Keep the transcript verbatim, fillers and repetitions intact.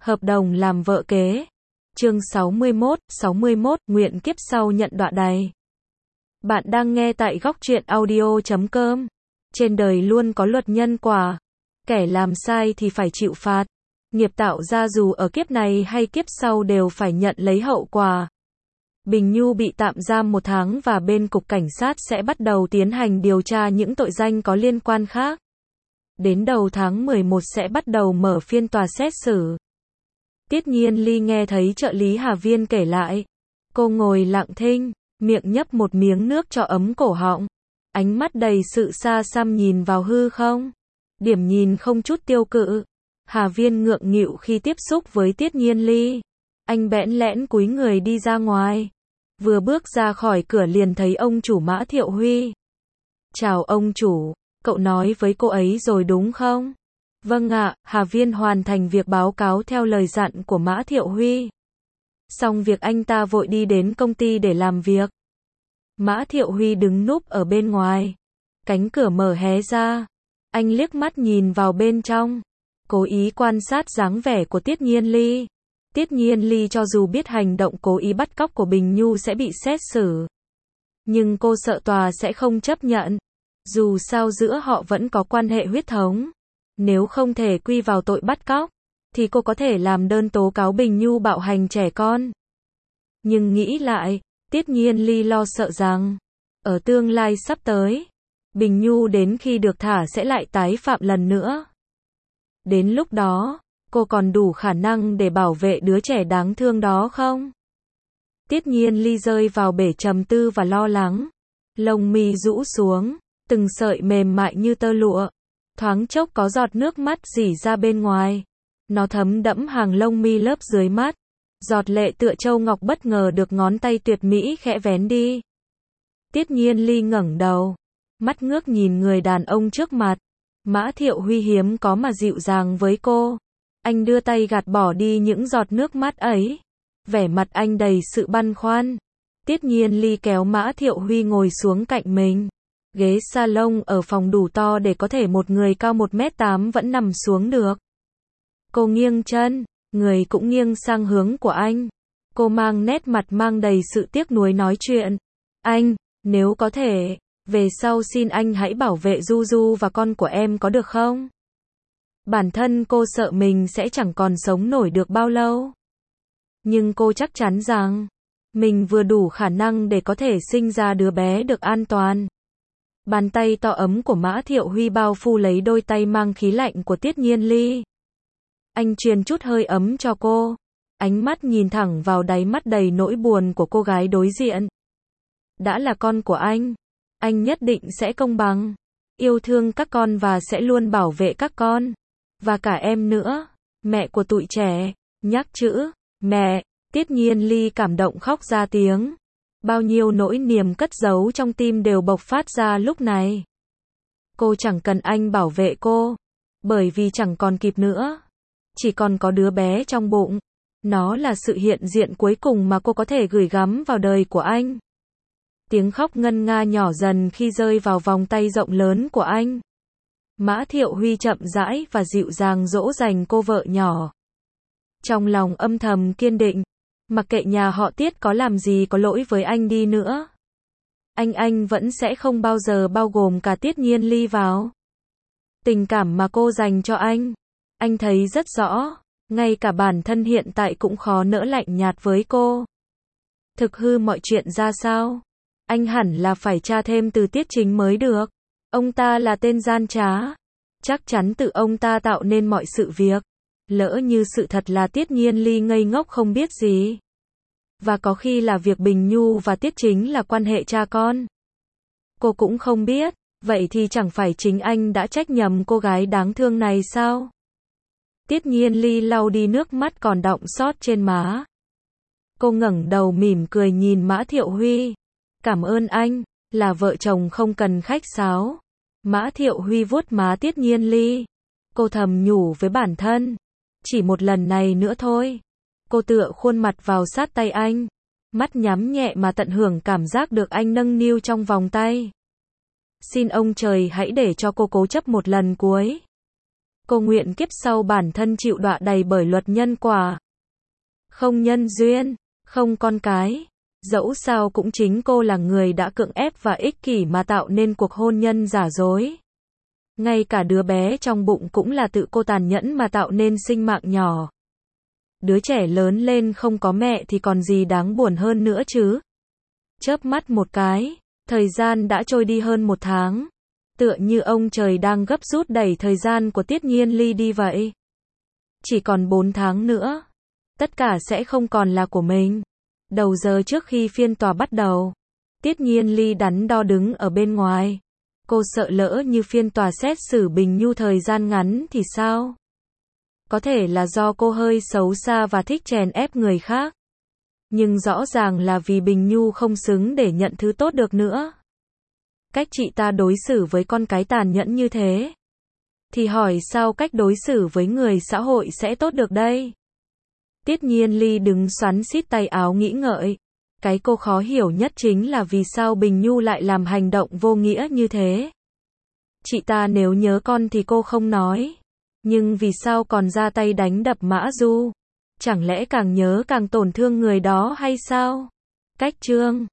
Hợp đồng làm vợ kế. Chương sáu mươi mốt, sáu mươi mốt, nguyện kiếp sau nhận đọa đày. Bạn đang nghe tại góc truyện audio chấm com. Trên đời luôn có luật nhân quả. Kẻ làm sai thì phải chịu phạt. Nghiệp tạo ra dù ở kiếp này hay kiếp sau đều phải nhận lấy hậu quả. Bình Nhu bị tạm giam một tháng và bên cục cảnh sát sẽ bắt đầu tiến hành điều tra những tội danh có liên quan khác. Đến đầu tháng mười một sẽ bắt đầu mở phiên tòa xét xử. Tiết Nhiên Ly nghe thấy trợ lý Hà Viên kể lại. Cô ngồi lặng thinh, miệng nhấp một miếng nước cho ấm cổ họng. Ánh mắt đầy sự xa xăm nhìn vào hư không. Điểm nhìn không chút tiêu cự. Hà Viên ngượng nghịu khi tiếp xúc với Tiết Nhiên Ly. Anh bẽn lẽn cúi người đi ra ngoài. Vừa bước ra khỏi cửa liền thấy ông chủ Mã Thiệu Huy. Chào ông chủ, cậu nói với cô ấy rồi đúng không? Vâng ạ, Hà Viên hoàn thành việc báo cáo theo lời dặn của Mã Thiệu Huy. Xong việc anh ta vội đi đến công ty để làm việc. Mã Thiệu Huy đứng núp ở bên ngoài. Cánh cửa mở hé ra. Anh liếc mắt nhìn vào bên trong. Cố ý quan sát dáng vẻ của Tiết Nhiên Ly. Tiết Nhiên Ly cho dù biết hành động cố ý bắt cóc của Bình Nhu sẽ bị xét xử. Nhưng cô sợ tòa sẽ không chấp nhận. Dù sao giữa họ vẫn có quan hệ huyết thống. Nếu không thể quy vào tội bắt cóc, thì cô có thể làm đơn tố cáo Bình Nhu bạo hành trẻ con. Nhưng nghĩ lại, Tiết Nhiên Ly lo sợ rằng, ở tương lai sắp tới, Bình Nhu đến khi được thả sẽ lại tái phạm lần nữa. Đến lúc đó, cô còn đủ khả năng để bảo vệ đứa trẻ đáng thương đó không? Tiết Nhiên Ly rơi vào bể trầm tư và lo lắng. Lông mi rũ xuống, từng sợi mềm mại như tơ lụa. Thoáng chốc có giọt nước mắt rỉ ra bên ngoài. Nó thấm đẫm hàng lông mi lớp dưới mắt. Giọt lệ tựa châu ngọc bất ngờ được ngón tay tuyệt mỹ khẽ vén đi. Tiết Nhiên Ly ngẩng đầu. Mắt ngước nhìn người đàn ông trước mặt. Mã Thiệu Huy hiếm có mà dịu dàng với cô. Anh đưa tay gạt bỏ đi những giọt nước mắt ấy. Vẻ mặt anh đầy sự băn khoăn. Tiết Nhiên Ly kéo Mã Thiệu Huy ngồi xuống cạnh mình. Ghế salon ở phòng đủ to để có thể một người cao một mét tám vẫn nằm xuống được. Cô nghiêng chân, người cũng nghiêng sang hướng của anh. Cô mang nét mặt mang đầy sự tiếc nuối nói chuyện. Anh, nếu có thể, về sau xin anh hãy bảo vệ Du Du và con của em có được không? Bản thân cô sợ mình sẽ chẳng còn sống nổi được bao lâu. Nhưng cô chắc chắn rằng, mình vừa đủ khả năng để có thể sinh ra đứa bé được an toàn. Bàn tay to ấm của Mã Thiệu Huy bao phủ lấy đôi tay mang khí lạnh của Tiết Nhiên Ly. Anh truyền chút hơi ấm cho cô. Ánh mắt nhìn thẳng vào đáy mắt đầy nỗi buồn của cô gái đối diện. Đã là con của anh, anh nhất định sẽ công bằng, yêu thương các con và sẽ luôn bảo vệ các con. Và cả em nữa, mẹ của tụi trẻ. Nhắc chữ mẹ, Tiết Nhiên Ly cảm động khóc ra tiếng. Bao nhiêu nỗi niềm cất giấu trong tim đều bộc phát ra lúc này. Cô chẳng cần anh bảo vệ cô, bởi vì chẳng còn kịp nữa. Chỉ còn có đứa bé trong bụng. Nó là sự hiện diện cuối cùng mà cô có thể gửi gắm vào đời của anh. Tiếng khóc ngân nga nhỏ dần khi rơi vào vòng tay rộng lớn của anh. Mã Thiệu Huy chậm rãi và dịu dàng dỗ dành cô vợ nhỏ. Trong lòng âm thầm kiên định. Mặc kệ nhà họ Tiết có làm gì có lỗi với anh đi nữa. Anh anh vẫn sẽ không bao giờ bao gồm cả Tiết Nhiên Ly vào. Tình cảm mà cô dành cho anh, anh thấy rất rõ. Ngay cả bản thân hiện tại cũng khó nỡ lạnh nhạt với cô. Thực hư mọi chuyện ra sao? Anh hẳn là phải tra thêm từ Tiết Chính mới được. Ông ta là tên gian trá. Chắc chắn tự ông ta tạo nên mọi sự việc. Lỡ như sự thật là Tiết Nhiên Ly ngây ngốc không biết gì. Và có khi là việc Bình Nhu và Tiết Chính là quan hệ cha con. Cô cũng không biết, vậy thì chẳng phải chính anh đã trách nhầm cô gái đáng thương này sao? Tiết Nhiên Ly lau đi nước mắt còn đọng xót trên má. Cô ngẩng đầu mỉm cười nhìn Mã Thiệu Huy. Cảm ơn anh, là vợ chồng không cần khách sáo. Mã Thiệu Huy vuốt má Tiết Nhiên Ly. Cô thầm nhủ với bản thân. Chỉ một lần này nữa thôi. Cô tựa khuôn mặt vào sát tay anh. Mắt nhắm nhẹ mà tận hưởng cảm giác được anh nâng niu trong vòng tay. Xin ông trời hãy để cho cô cố chấp một lần cuối. Cô nguyện kiếp sau bản thân chịu đọa đầy bởi luật nhân quả. Không nhân duyên, không con cái. Dẫu sao cũng chính cô là người đã cưỡng ép và ích kỷ mà tạo nên cuộc hôn nhân giả dối. Ngay cả đứa bé trong bụng cũng là tự cô tàn nhẫn mà tạo nên sinh mạng nhỏ. Đứa trẻ lớn lên không có mẹ thì còn gì đáng buồn hơn nữa chứ. Chớp mắt một cái, thời gian đã trôi đi hơn một tháng. Tựa như ông trời đang gấp rút đẩy thời gian của Tiết Nhiên Ly đi vậy. Chỉ còn bốn tháng nữa, tất cả sẽ không còn là của mình. Đầu giờ trước khi phiên tòa bắt đầu, Tiết Nhiên Ly đắn đo đứng ở bên ngoài. Cô sợ lỡ như phiên tòa xét xử Bình Nhu thời gian ngắn thì sao? Có thể là do cô hơi xấu xa và thích chèn ép người khác. Nhưng rõ ràng là vì Bình Nhu không xứng để nhận thứ tốt được nữa. Cách chị ta đối xử với con cái tàn nhẫn như thế, thì hỏi sao cách đối xử với người xã hội sẽ tốt được đây? Tiết Nhiên Ly đứng xoắn xít tay áo nghĩ ngợi. Cái cô khó hiểu nhất chính là vì sao Bình Nhu lại làm hành động vô nghĩa như thế. Chị ta nếu nhớ con thì cô không nói. Nhưng vì sao còn ra tay đánh đập Mã Du? Chẳng lẽ càng nhớ càng tổn thương người đó hay sao? Cách chương